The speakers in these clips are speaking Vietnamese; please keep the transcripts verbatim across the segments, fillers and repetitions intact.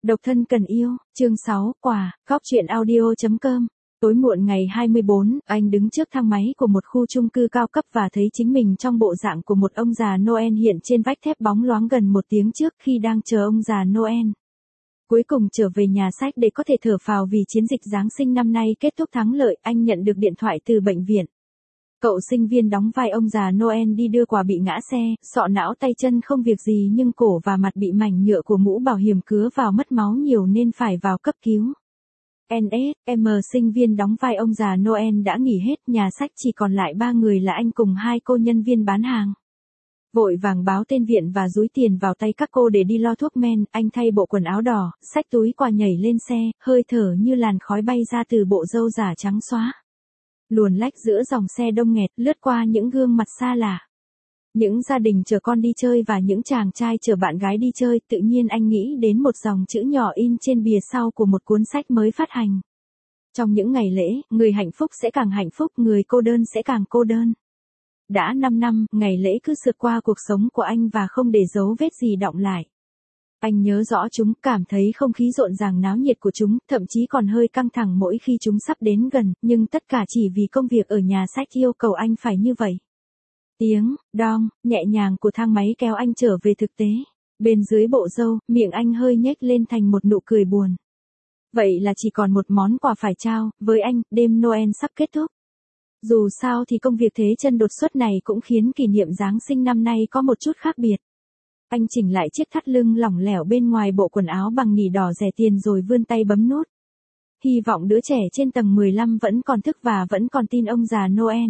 Độc thân cần yêu, chương sáu, quà, góc truyện audio.com. Tối muộn ngày hai mươi bốn, anh đứng trước thang máy của một khu chung cư cao cấp và thấy chính mình trong bộ dạng của một ông già Noel hiện trên vách thép bóng loáng gần một tiếng trước khi đang chờ ông già Noel. Cuối cùng trở về nhà sách để có thể thở phào vì chiến dịch Giáng sinh năm nay kết thúc thắng lợi, anh nhận được điện thoại từ bệnh viện. Cậu sinh viên đóng vai ông già Noel đi đưa quà bị ngã xe, sọ não tay chân không việc gì nhưng cổ và mặt bị mảnh nhựa của mũ bảo hiểm cứa vào mất máu nhiều nên phải vào cấp cứu. en ét em sinh viên đóng vai ông già Noel đã nghỉ hết, nhà sách chỉ còn lại ba người là anh cùng hai cô nhân viên bán hàng. Vội vàng báo tên viện và dúi tiền vào tay các cô để đi lo thuốc men, anh thay bộ quần áo đỏ, xách túi quà nhảy lên xe, hơi thở như làn khói bay ra từ bộ râu giả trắng xóa. Luồn lách giữa dòng xe đông nghẹt, lướt qua những gương mặt xa lạ. Những gia đình chở con đi chơi và những chàng trai chở bạn gái đi chơi, tự nhiên anh nghĩ đến một dòng chữ nhỏ in trên bìa sau của một cuốn sách mới phát hành. Trong những ngày lễ, người hạnh phúc sẽ càng hạnh phúc, người cô đơn sẽ càng cô đơn. Đã năm năm, ngày lễ cứ sượt qua cuộc sống của anh và không để dấu vết gì đọng lại. Anh nhớ rõ chúng, cảm thấy không khí rộn ràng náo nhiệt của chúng, thậm chí còn hơi căng thẳng mỗi khi chúng sắp đến gần, nhưng tất cả chỉ vì công việc ở nhà sách yêu cầu anh phải như vậy. Tiếng, đong, nhẹ nhàng của thang máy kéo anh trở về thực tế. Bên dưới bộ râu, miệng anh hơi nhếch lên thành một nụ cười buồn. Vậy là chỉ còn một món quà phải trao, với anh, đêm Noel sắp kết thúc. Dù sao thì công việc thế chân đột xuất này cũng khiến kỷ niệm Giáng sinh năm nay có một chút khác biệt. Anh chỉnh lại chiếc thắt lưng lỏng lẻo bên ngoài bộ quần áo bằng nỉ đỏ rẻ tiền rồi vươn tay bấm nút. Hy vọng đứa trẻ trên tầng mười lăm vẫn còn thức và vẫn còn tin ông già Noel.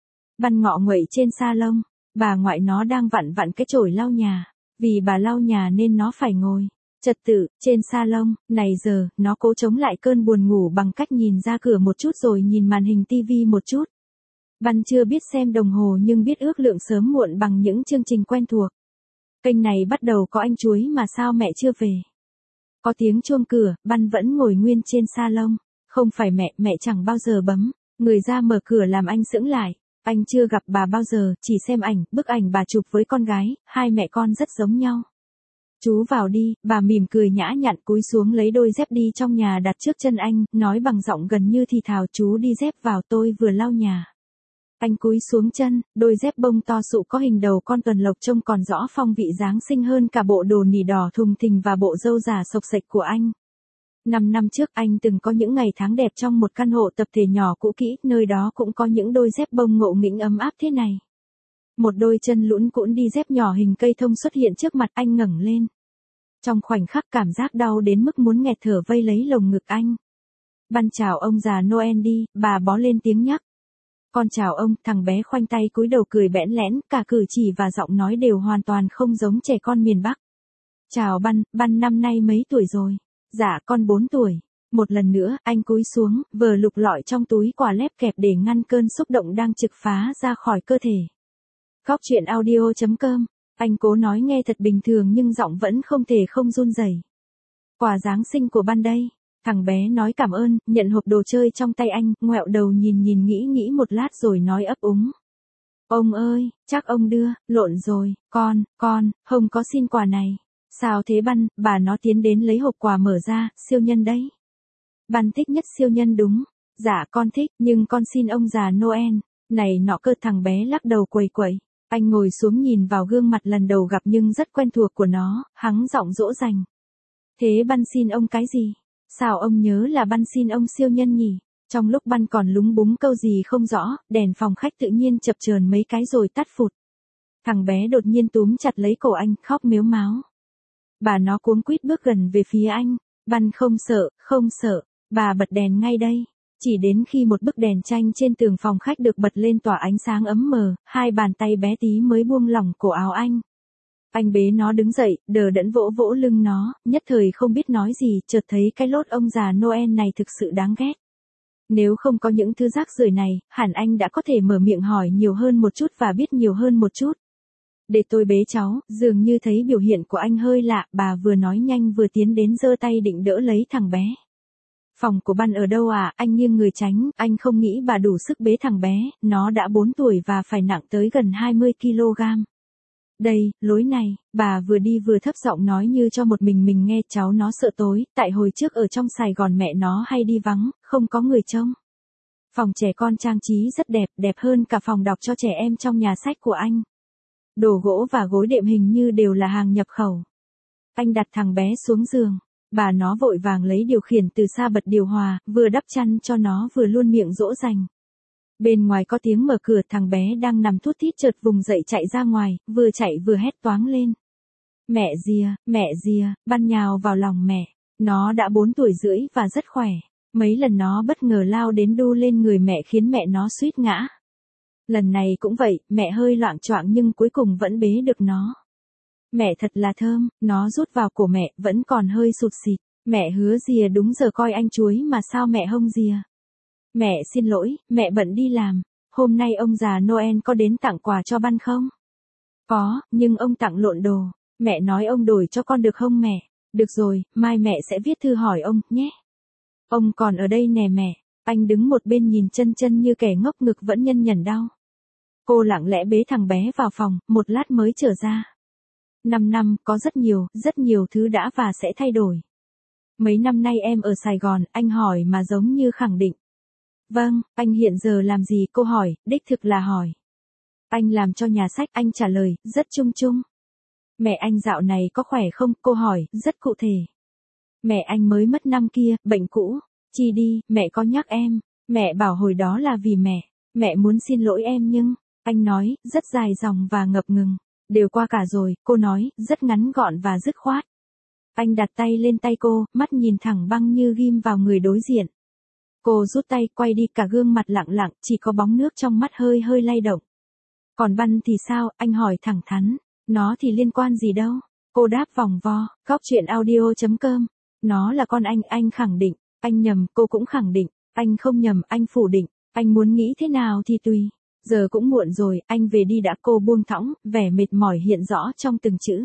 Ban ngọ nguậy trên salon, bà ngoại nó đang vặn vặn cái chổi lau nhà. Vì bà lau nhà nên nó phải ngồi trật tự trên salon. Này giờ, nó cố chống lại cơn buồn ngủ bằng cách nhìn ra cửa một chút rồi nhìn màn hình tivi một chút. Ban chưa biết xem đồng hồ nhưng biết ước lượng sớm muộn bằng những chương trình quen thuộc. Kênh này bắt đầu có anh chuối mà sao mẹ chưa về. Có tiếng chuông cửa, Ban vẫn ngồi nguyên trên salon. Không phải mẹ, mẹ chẳng bao giờ bấm. Người ra mở cửa làm anh sững lại. Anh chưa gặp bà bao giờ, chỉ xem ảnh, bức ảnh bà chụp với con gái, hai mẹ con rất giống nhau. Chú vào đi, bà mỉm cười nhã nhặn cúi xuống lấy đôi dép đi trong nhà đặt trước chân anh, nói bằng giọng gần như thì thào, chú đi dép vào, tôi vừa lau nhà. Anh cúi xuống chân, đôi dép bông to sụ có hình đầu con tuần lộc trông còn rõ phong vị Giáng sinh hơn cả bộ đồ nỉ đỏ thùng thình và bộ râu giả xộc xệch của anh. Năm năm trước anh từng có những ngày tháng đẹp trong một căn hộ tập thể nhỏ cũ kỹ, nơi đó cũng có những đôi dép bông ngộ nghĩnh ấm áp thế này. Một đôi chân lũn cũn đi dép nhỏ hình cây thông xuất hiện trước mặt anh, ngẩng lên. Trong khoảnh khắc cảm giác đau đến mức muốn nghẹt thở vây lấy lồng ngực anh. Ban chào ông già Noel đi, bà bó lên tiếng nhắc. Con chào ông, thằng bé khoanh tay cúi đầu cười bẽn lẽn, cả cử chỉ và giọng nói đều hoàn toàn không giống trẻ con miền Bắc. Chào Ban, Ban năm nay mấy tuổi rồi? Dạ con bốn tuổi. Một lần nữa, anh cúi xuống, vờ lục lọi trong túi quà lép kẹp để ngăn cơn xúc động đang trực phá ra khỏi cơ thể. Góc truyện audio.com, anh cố nói nghe thật bình thường nhưng giọng vẫn không thể không run rẩy. Quà Giáng sinh của Ban đây. Thằng bé nói cảm ơn, nhận hộp đồ chơi trong tay anh, ngoẹo đầu nhìn nhìn nghĩ nghĩ một lát rồi nói ấp úng. Ông ơi, chắc ông đưa, lộn rồi, con, con, không có xin quà này. Sao thế Ban? Bà nó tiến đến lấy hộp quà mở ra, siêu nhân đấy. Ban thích nhất siêu nhân đúng. Dạ con thích, nhưng con xin ông già Noel. Này nọ cơ, thằng bé lắc đầu quẩy quẩy. Anh ngồi xuống nhìn vào gương mặt lần đầu gặp nhưng rất quen thuộc của nó, hắng giọng dỗ dành. Thế Ban xin ông cái gì? Sao ông nhớ là Ban xin ông siêu nhân nhỉ? Trong lúc Ban còn lúng búng câu gì không rõ, đèn phòng khách tự nhiên chập chờn mấy cái rồi tắt phụt. Thằng bé đột nhiên túm chặt lấy cổ anh, khóc mếu máo. Bà nó cuống quýt bước gần về phía anh. Ban không sợ, không sợ, bà bật đèn ngay đây. Chỉ đến khi một bức đèn tranh trên tường phòng khách được bật lên tỏa ánh sáng ấm mờ, hai bàn tay bé tí mới buông lỏng cổ áo anh. Anh bế nó đứng dậy, đờ đẫn vỗ vỗ lưng nó, nhất thời không biết nói gì, chợt thấy cái lốt ông già Noel này thực sự đáng ghét. Nếu không có những thứ rác rưởi này, hẳn anh đã có thể mở miệng hỏi nhiều hơn một chút và biết nhiều hơn một chút. Để tôi bế cháu, dường như thấy biểu hiện của anh hơi lạ, bà vừa nói nhanh vừa tiến đến giơ tay định đỡ lấy thằng bé. Phòng của Ban ở đâu à? Anh nghiêng người tránh, anh không nghĩ bà đủ sức bế thằng bé, nó đã bốn tuổi và phải nặng tới gần hai mươi ki lô gam. Đây, lối này, bà vừa đi vừa thấp giọng nói như cho một mình mình nghe. Cháu nó sợ tối, tại hồi trước ở trong Sài Gòn mẹ nó hay đi vắng, không có người trông. Phòng trẻ con trang trí rất đẹp, đẹp hơn cả phòng đọc cho trẻ em trong nhà sách của anh. Đồ gỗ và gối đệm hình như đều là hàng nhập khẩu. Anh đặt thằng bé xuống giường. Bà nó vội vàng lấy điều khiển từ xa bật điều hòa, vừa đắp chăn cho nó vừa luôn miệng dỗ dành. Bên ngoài có tiếng mở cửa, thằng bé đang nằm thút thít chợt vùng dậy chạy ra ngoài, vừa chạy vừa hét toáng lên. Mẹ dìa, mẹ dìa, băn nhào vào lòng mẹ. Nó đã bốn tuổi rưỡi và rất khỏe. Mấy lần nó bất ngờ lao đến đu lên người mẹ khiến mẹ nó suýt ngã. Lần này cũng vậy, mẹ hơi loạng choạng nhưng cuối cùng vẫn bế được nó. Mẹ thật là thơm, nó rút vào cổ mẹ, vẫn còn hơi sụt xịt. Mẹ hứa dìa đúng giờ coi anh chuối mà sao mẹ hông dìa. Mẹ xin lỗi, mẹ bận đi làm. Hôm nay ông già Noel có đến tặng quà cho Băn không? Có, nhưng ông tặng lộn đồ. Mẹ nói ông đổi cho con được không mẹ? Được rồi, mai mẹ sẽ viết thư hỏi ông, nhé. Ông còn ở đây nè mẹ. Anh đứng một bên nhìn chân chân như kẻ ngốc, ngực vẫn nhân nhẩn đau. Cô lặng lẽ bế thằng bé vào phòng, một lát mới trở ra. Năm năm, có rất nhiều, rất nhiều thứ đã và sẽ thay đổi. Mấy năm nay em ở Sài Gòn, anh hỏi mà giống như khẳng định. Vâng, anh hiện giờ làm gì cô hỏi, đích thực là hỏi. Anh làm cho nhà sách, anh trả lời, rất chung chung. Mẹ anh dạo này có khỏe không, cô hỏi, rất cụ thể. Mẹ anh mới mất năm kia, bệnh cũ. Chi đi, mẹ có nhắc em. Mẹ bảo hồi đó là vì mẹ. Mẹ muốn xin lỗi em nhưng, anh nói, rất dài dòng và ngập ngừng. Đều qua cả rồi, cô nói, rất ngắn gọn và dứt khoát. Anh đặt tay lên tay cô, mắt nhìn thẳng băng như ghim vào người đối diện. Cô rút tay, quay đi, cả gương mặt lặng lặng, chỉ có bóng nước trong mắt hơi hơi lay động. Còn Băn thì sao, anh hỏi thẳng thắn. Nó thì liên quan gì đâu. Cô đáp vòng vo, góc chuyện audio chấm com. Nó là con anh, anh khẳng định. Anh nhầm, cô cũng khẳng định. Anh không nhầm, anh phủ định. Anh muốn nghĩ thế nào thì tùy. Giờ cũng muộn rồi, anh về đi đã. Cô buông thõng, vẻ mệt mỏi hiện rõ trong từng chữ.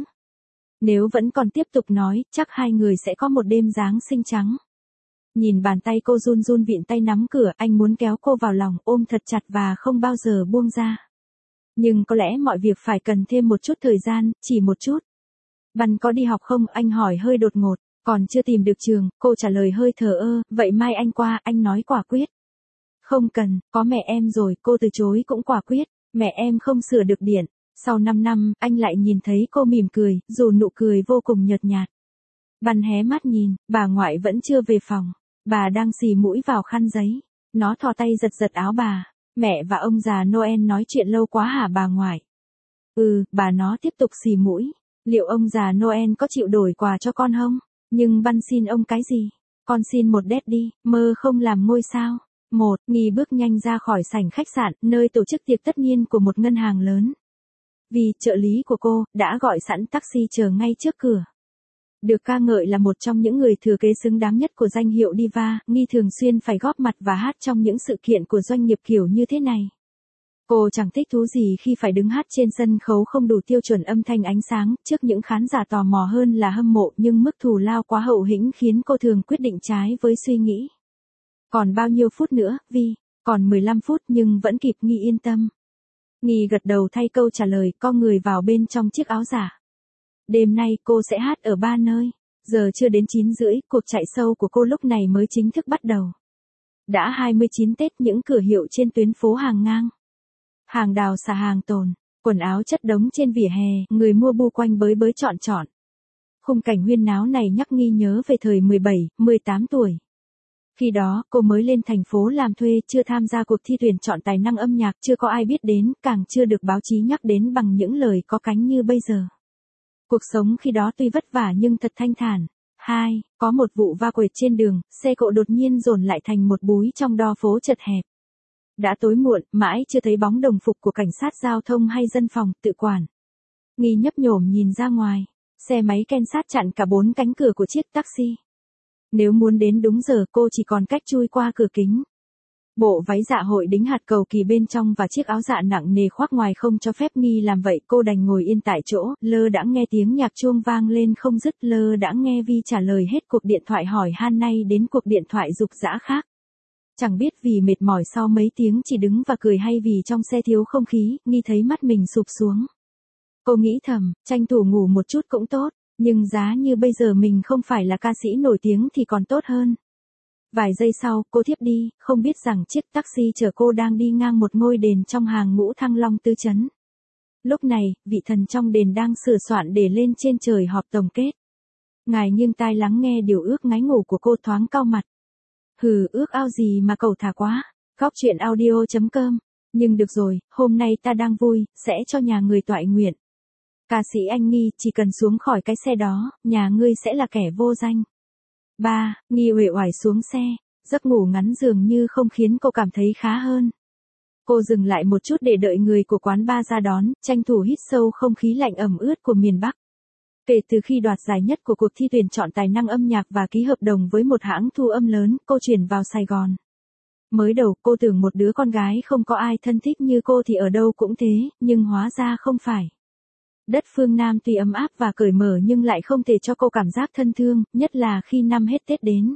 Nếu vẫn còn tiếp tục nói, chắc hai người sẽ có một đêm Giáng sinh trắng. Nhìn bàn tay cô run run vịn tay nắm cửa, anh muốn kéo cô vào lòng, ôm thật chặt và không bao giờ buông ra. Nhưng có lẽ mọi việc phải cần thêm một chút thời gian, chỉ một chút. Băn có đi học không, anh hỏi hơi đột ngột. Còn chưa tìm được trường, cô trả lời hơi thờ ơ, vậy mai anh qua, anh nói quả quyết. Không cần, có mẹ em rồi, cô từ chối cũng quả quyết, mẹ em không sửa được điện. Sau năm năm, anh lại nhìn thấy cô mỉm cười, dù nụ cười vô cùng nhợt nhạt. Băn hé mắt nhìn, bà ngoại vẫn chưa về phòng. Bà đang xì mũi vào khăn giấy. Nó thò tay giật giật áo bà. Mẹ và ông già Noel nói chuyện lâu quá hả bà ngoại? Ừ, bà nó tiếp tục xì mũi. Liệu ông già Noel có chịu đổi quà cho con không? Nhưng Băn xin ông cái gì? Con xin một đét đi, mơ không làm ngôi sao. Một, Nghi bước nhanh ra khỏi sảnh khách sạn, nơi tổ chức tiệc tất niên của một ngân hàng lớn. Vì trợ lý của cô đã gọi sẵn taxi chờ ngay trước cửa. Được ca ngợi là một trong những người thừa kế xứng đáng nhất của danh hiệu diva, Nghi thường xuyên phải góp mặt và hát trong những sự kiện của doanh nghiệp kiểu như thế này. Cô chẳng thích thú gì khi phải đứng hát trên sân khấu không đủ tiêu chuẩn âm thanh ánh sáng, trước những khán giả tò mò hơn là hâm mộ, nhưng mức thù lao quá hậu hĩnh khiến cô thường quyết định trái với suy nghĩ. Còn bao nhiêu phút nữa, Vi? Còn mười lăm phút nhưng vẫn kịp, Nghi yên tâm. Nghi gật đầu thay câu trả lời, co người vào bên trong chiếc áo giả. Đêm nay cô sẽ hát ở ba nơi. Giờ chưa đến chín rưỡi, cuộc chạy show của cô lúc này mới chính thức bắt đầu. Đã hai mươi chín Tết, những cửa hiệu trên tuyến phố hàng ngang. Hàng đào xà hàng tồn, quần áo chất đống trên vỉa hè, người mua bu quanh bới bới chọn chọn. Khung cảnh huyên náo này nhắc Nghi nhớ về thời mười bảy, mười tám tuổi. Khi đó, cô mới lên thành phố làm thuê, chưa tham gia cuộc thi tuyển chọn tài năng âm nhạc, chưa có ai biết đến, càng chưa được báo chí nhắc đến bằng những lời có cánh như bây giờ. Cuộc sống khi đó tuy vất vả nhưng thật thanh thản. Hai, có một vụ va quệt trên đường, xe cộ đột nhiên dồn lại thành một búi trong đo phố chật hẹp. Đã tối muộn, mãi chưa thấy bóng đồng phục của cảnh sát giao thông hay dân phòng, tự quản. Nghi nhấp nhổm nhìn ra ngoài, xe máy ken sát chặn cả bốn cánh cửa của chiếc taxi. Nếu muốn đến đúng giờ cô chỉ còn cách chui qua cửa kính. Bộ váy dạ hội đính hạt cầu kỳ bên trong và chiếc áo dạ nặng nề khoác ngoài không cho phép Nghi làm vậy, cô đành ngồi yên tại chỗ, lơ đãng nghe tiếng nhạc chuông vang lên không dứt, lơ đãng nghe Vi trả lời hết cuộc điện thoại hỏi han nay đến cuộc điện thoại dục dã khác. Chẳng biết vì mệt mỏi sau mấy tiếng chỉ đứng và cười hay vì trong xe thiếu không khí, Nghi thấy mắt mình sụp xuống. Cô nghĩ thầm, tranh thủ ngủ một chút cũng tốt, nhưng giá như bây giờ mình không phải là ca sĩ nổi tiếng thì còn tốt hơn. Vài giây sau, cô thiếp đi, không biết rằng chiếc taxi chở cô đang đi ngang một ngôi đền trong hàng ngũ Thăng Long tứ trấn. Lúc này, vị thần trong đền đang sửa soạn để lên trên trời họp tổng kết. Ngài nghiêng tai lắng nghe điều ước ngái ngủ của cô, thoáng cau mặt. Hừ, ước ao gì mà cầu thả quá. Góc truyện audio chấm com. Nhưng được rồi, hôm nay ta đang vui, sẽ cho nhà người toại nguyện. Ca sĩ Anh Nghi, chỉ cần xuống khỏi cái xe đó, nhà ngươi sẽ là kẻ vô danh. Ba, Nghi uể oải xuống xe, giấc ngủ ngắn dường như không khiến cô cảm thấy khá hơn. Cô dừng lại một chút để đợi người của quán bar ra đón, tranh thủ hít sâu không khí lạnh ẩm ướt của miền Bắc. Kể từ khi đoạt giải nhất của cuộc thi tuyển chọn tài năng âm nhạc và ký hợp đồng với một hãng thu âm lớn, cô chuyển vào Sài Gòn. Mới đầu cô tưởng một đứa con gái không có ai thân thích như cô thì ở đâu cũng thế, nhưng hóa ra không phải. Đất phương Nam tuy ấm áp và cởi mở nhưng lại không thể cho cô cảm giác thân thương, nhất là khi năm hết Tết đến.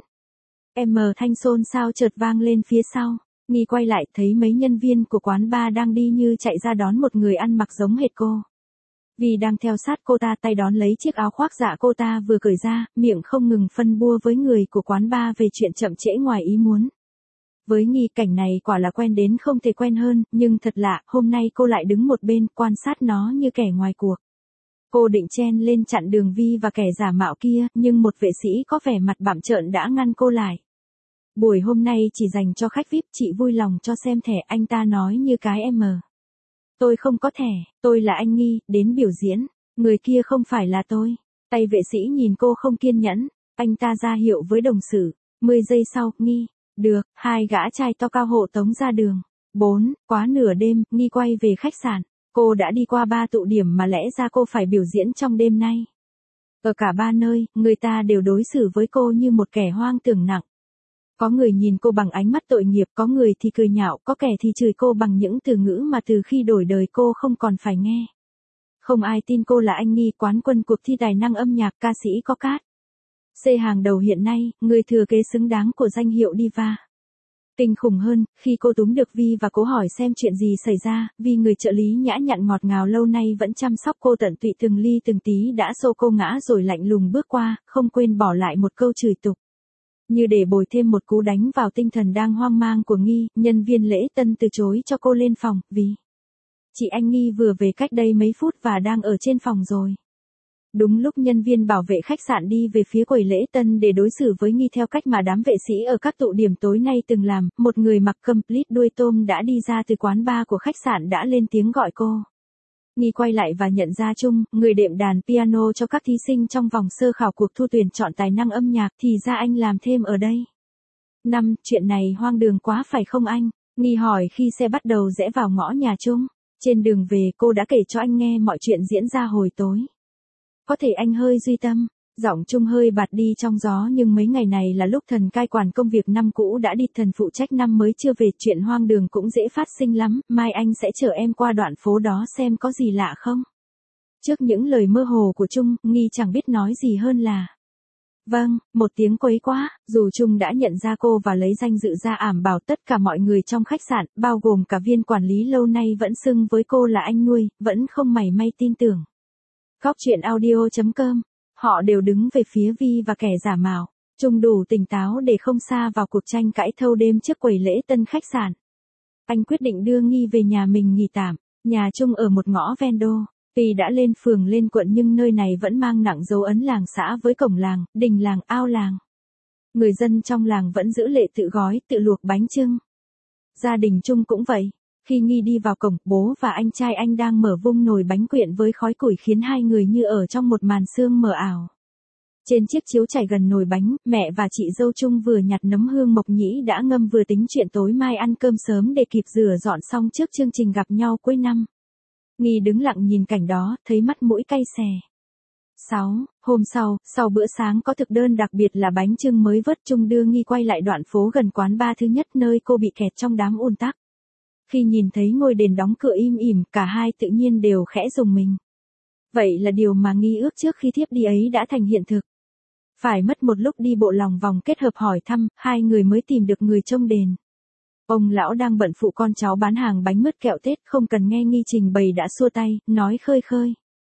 Em mờ thanh xôn xao chợt vang lên phía sau. Nghi quay lại thấy mấy nhân viên của quán bar đang đi như chạy ra đón một người ăn mặc giống hệt cô. Vì đang theo sát cô ta, tay đón lấy chiếc áo khoác dạ cô ta vừa cởi ra, miệng không ngừng phân bua với người của quán bar về chuyện chậm trễ ngoài ý muốn. Với Nghi, cảnh này quả là quen đến không thể quen hơn, nhưng thật lạ, hôm nay cô lại đứng một bên quan sát nó như kẻ ngoài cuộc. Cô định chen lên chặn đường Vi và kẻ giả mạo kia, nhưng một vệ sĩ có vẻ mặt bặm trợn đã ngăn cô lại. Buổi hôm nay chỉ dành cho khách vi ai pi, chị vui lòng cho xem thẻ, anh ta nói như cái em. Tôi không có thẻ, tôi là Anh Nghi, đến biểu diễn, người kia không phải là tôi. Tay vệ sĩ nhìn cô không kiên nhẫn, anh ta ra hiệu với đồng sự. Mười giây sau, Nghi, được, hai gã trai to cao hộ tống ra đường. Bốn, quá nửa đêm, Nghi quay về khách sạn. Cô đã đi qua ba tụ điểm mà lẽ ra cô phải biểu diễn trong đêm nay. Ở cả ba nơi, người ta đều đối xử với cô như một kẻ hoang tưởng nặng. Có người nhìn cô bằng ánh mắt tội nghiệp, có người thì cười nhạo, có kẻ thì chửi cô bằng những từ ngữ mà từ khi đổi đời cô không còn phải nghe. Không ai tin cô là Anh Nghi, quán quân cuộc thi tài năng âm nhạc, ca sĩ có cát. C hàng đầu hiện nay, người thừa kế xứng đáng của danh hiệu diva. Kinh khủng hơn, khi cô túm được Vi và cố hỏi xem chuyện gì xảy ra, vì người trợ lý nhã nhặn ngọt ngào lâu nay vẫn chăm sóc cô tận tụy từng ly từng tí đã xô cô ngã rồi lạnh lùng bước qua, không quên bỏ lại một câu chửi tục. Như để bồi thêm một cú đánh vào tinh thần đang hoang mang của Nghi, nhân viên lễ tân từ chối cho cô lên phòng, vì chị Anh Nghi vừa về cách đây mấy phút và đang ở trên phòng rồi. Đúng lúc nhân viên bảo vệ khách sạn đi về phía quầy lễ tân để đối xử với Nghi theo cách mà đám vệ sĩ ở các tụ điểm tối nay từng làm, một người mặc complete đuôi tôm đã đi ra từ quán bar của khách sạn đã lên tiếng gọi cô. Nghi quay lại và nhận ra Trung, người đệm đàn piano cho các thí sinh trong vòng sơ khảo cuộc thu tuyển chọn tài năng âm nhạc, thì ra anh làm thêm ở đây. Năm, chuyện này hoang đường quá phải không anh? Nghi hỏi khi xe bắt đầu rẽ vào ngõ nhà Trung. Trên đường về cô đã kể cho anh nghe mọi chuyện diễn ra hồi tối. Có thể anh hơi duy tâm, giọng Trung hơi bạt đi trong gió, nhưng mấy ngày này là lúc thần cai quản công việc năm cũ đã đi, thần phụ trách năm mới chưa về, chuyện hoang đường cũng dễ phát sinh lắm, mai anh sẽ chở em qua đoạn phố đó xem có gì lạ không. Trước những lời mơ hồ của Trung, Nghi chẳng biết nói gì hơn là vâng, một tiếng quấy quá, dù Trung đã nhận ra cô và lấy danh dự ra ảm bảo tất cả mọi người trong khách sạn, bao gồm cả viên quản lý lâu nay vẫn xưng với cô là anh nuôi, vẫn không mảy may tin tưởng. Góc truyện audio chấm com. Họ đều đứng về phía Vi và kẻ giả mạo. Trung đủ tỉnh táo để không sa vào cuộc tranh cãi thâu đêm trước quầy lễ tân khách sạn. Anh quyết định đưa Nghi về nhà mình nghỉ tạm. Nhà Trung ở một ngõ ven đô. Tuy đã lên phường lên quận nhưng nơi này vẫn mang nặng dấu ấn làng xã với cổng làng, đình làng, ao làng. Người dân trong làng vẫn giữ lệ tự gói, tự luộc bánh chưng. Gia đình Trung cũng vậy. Khi Nghi đi vào cổng, bố và anh trai anh đang mở vung nồi bánh quyện với khói củi khiến hai người như ở trong một màn sương mờ ảo. Trên chiếc chiếu trải gần nồi bánh, mẹ và chị dâu Trung vừa nhặt nấm hương mộc nhĩ đã ngâm vừa tính chuyện tối mai ăn cơm sớm để kịp rửa dọn xong trước chương trình gặp nhau cuối năm. Nghi đứng lặng nhìn cảnh đó, thấy mắt mũi cay xè. sáu. Hôm sau, sau bữa sáng có thực đơn đặc biệt là bánh chưng mới vớt, Trung đưa Nghi quay lại đoạn phố gần quán bar thứ nhất nơi cô bị kẹt trong đám ùn tắc. Khi nhìn thấy ngôi đền đóng cửa im ỉm, cả hai tự nhiên đều khẽ rùng mình. Vậy là điều mà Nghi ước trước khi thiếp đi ấy đã thành hiện thực. Phải mất một lúc đi bộ lòng vòng kết hợp hỏi thăm, hai người mới tìm được người trông đền. Ông lão đang bận phụ con cháu bán hàng bánh mứt kẹo Tết, không cần nghe Nghi trình bày đã xua tay, nói khơi khơi.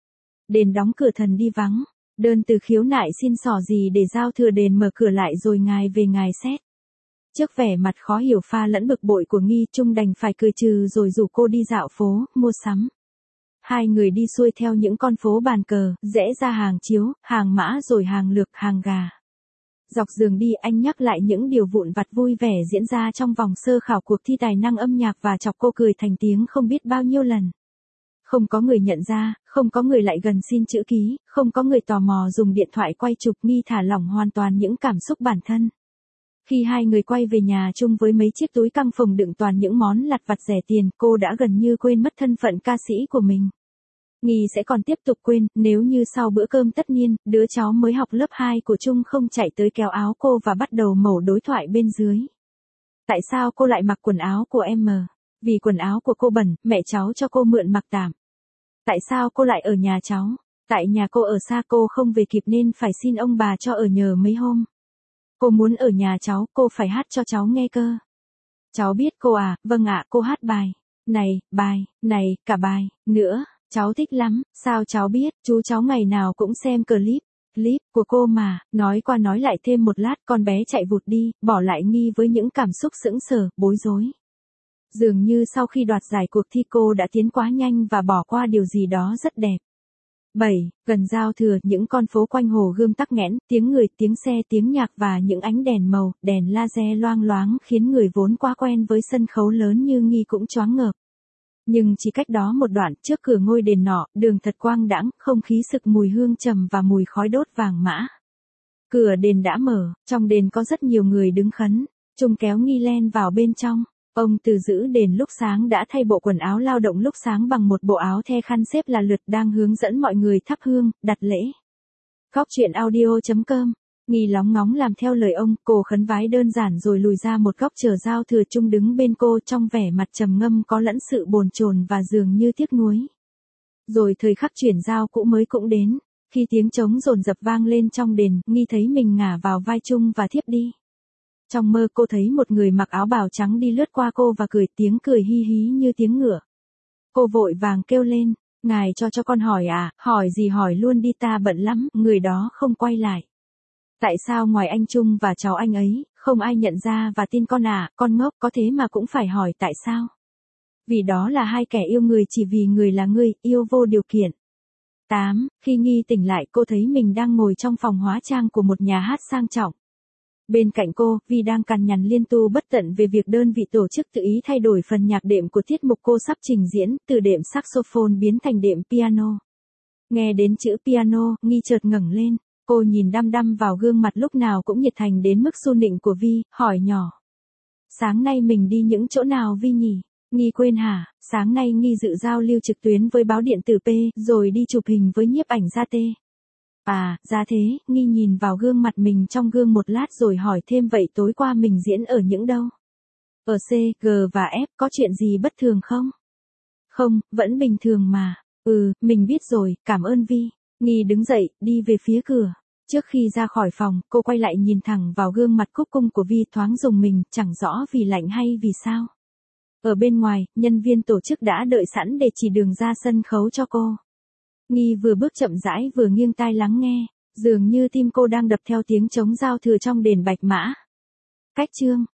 đền đóng cửa thần đi vắng. Đơn từ khiếu nại xin xỏ gì để giao thừa đền mở cửa lại rồi ngài về ngài xét. Trước vẻ mặt khó hiểu pha lẫn bực bội của Nghi, Trung đành phải cười trừ rồi rủ cô đi dạo phố, mua sắm. Hai người đi xuôi theo những con phố bàn cờ, rẽ ra hàng chiếu, hàng mã rồi hàng lược, hàng gà. Dọc đường đi anh nhắc lại những điều vụn vặt vui vẻ diễn ra trong vòng sơ khảo cuộc thi tài năng âm nhạc và chọc cô cười thành tiếng không biết bao nhiêu lần. Không có người nhận ra, không có người lại gần xin chữ ký, không có người tò mò dùng điện thoại quay chụp. Nghi thả lỏng hoàn toàn những cảm xúc bản thân. Khi hai người quay về nhà chung với mấy chiếc túi căng phồng đựng toàn những món lặt vặt rẻ tiền, cô đã gần như quên mất thân phận ca sĩ của mình. Nghi sẽ còn tiếp tục quên, nếu như sau bữa cơm tất niên, đứa cháu mới học lớp hai của Trung không chạy tới kéo áo cô và bắt đầu mẩu đối thoại bên dưới. Tại sao cô lại mặc quần áo của em? Vì quần áo của cô bẩn, mẹ cháu cho cô mượn mặc tạm. Tại sao cô lại ở nhà cháu? Tại nhà cô ở xa cô không về kịp nên phải xin ông bà cho ở nhờ mấy hôm. Cô muốn ở nhà cháu, cô phải hát cho cháu nghe cơ. Cháu biết cô à, vâng ạ, cô hát bài. Này, bài, này, cả bài, nữa, cháu thích lắm, sao cháu biết, chú cháu ngày nào cũng xem clip, clip của cô mà, nói qua nói lại thêm một lát con bé chạy vụt đi, bỏ lại Nghi với những cảm xúc sững sờ, bối rối. Dường như sau khi đoạt giải cuộc thi cô đã tiến quá nhanh và bỏ qua điều gì đó rất đẹp. bảy. Gần giao thừa, những con phố quanh Hồ Gươm tắc nghẽn, tiếng người, tiếng xe, tiếng nhạc và những ánh đèn màu, đèn laser loang loáng khiến người vốn quá quen với sân khấu lớn như Nghi cũng choáng ngợp. Nhưng chỉ cách đó một đoạn, trước cửa ngôi đền nọ, đường thật quang đãng, không khí sực mùi hương trầm và mùi khói đốt vàng mã. Cửa đền đã mở, trong đền có rất nhiều người đứng khấn. Trung kéo Nghi len vào bên trong. Ông từ giữ đền lúc sáng đã thay bộ quần áo lao động lúc sáng bằng một bộ áo the khăn xếp là lượt, đang hướng dẫn mọi người thắp hương, đặt lễ. Góc truyện audio chấm com. Nghi lóng ngóng làm theo lời ông, cô khấn vái đơn giản rồi lùi ra một góc chờ giao thừa. Trung đứng bên cô trong vẻ mặt trầm ngâm có lẫn sự bồn chồn và dường như tiếc nuối. Rồi thời khắc chuyển giao cũ mới cũng đến. Khi tiếng trống dồn dập vang lên trong đền, Nghi thấy mình ngả vào vai Trung và thiếp đi. Trong mơ cô thấy một người mặc áo bào trắng đi lướt qua cô và cười, tiếng cười hi hí như tiếng ngựa. Cô vội vàng kêu lên, ngài cho cho con hỏi à, hỏi gì hỏi luôn đi, ta bận lắm. Người đó không quay lại. Tại sao ngoài anh Trung và cháu anh ấy, không ai nhận ra và tin con à, con ngốc, có thế mà cũng phải hỏi tại sao? Vì đó là hai kẻ yêu người chỉ vì người là người, yêu vô điều kiện. tám. Khi Nghi tỉnh lại cô thấy mình đang ngồi trong phòng hóa trang của một nhà hát sang trọng. Bên cạnh cô, Vi đang cằn nhằn liên tu bất tận về việc đơn vị tổ chức tự ý thay đổi phần nhạc đệm của tiết mục cô sắp trình diễn, từ đệm saxophone biến thành đệm piano. Nghe đến chữ piano, Nghi chợt ngẩng lên, cô nhìn đăm đăm vào gương mặt lúc nào cũng nhiệt thành đến mức su nịnh của Vi, hỏi nhỏ. Sáng nay mình đi những chỗ nào Vi nhỉ? Nghi quên hả? Sáng nay Nghi dự giao lưu trực tuyến với báo điện tử P, rồi đi chụp hình với nhiếp ảnh gia T. À, ra thế. Nghi nhìn vào gương mặt mình trong gương một lát rồi hỏi thêm, vậy tối qua mình diễn ở những đâu? Ở C, G và F, có chuyện gì bất thường không? Không, vẫn bình thường mà. Ừ, mình biết rồi, cảm ơn Vi. Nghi đứng dậy, đi về phía cửa. Trước khi ra khỏi phòng, cô quay lại nhìn thẳng vào gương mặt cúc cung của Vi, thoáng rùng mình, chẳng rõ vì lạnh hay vì sao. Ở bên ngoài, nhân viên tổ chức đã đợi sẵn để chỉ đường ra sân khấu cho cô. Nghi vừa bước chậm rãi vừa nghiêng tai lắng nghe, dường như tim cô đang đập theo tiếng trống giao thừa trong đền Bạch Mã. Cách chương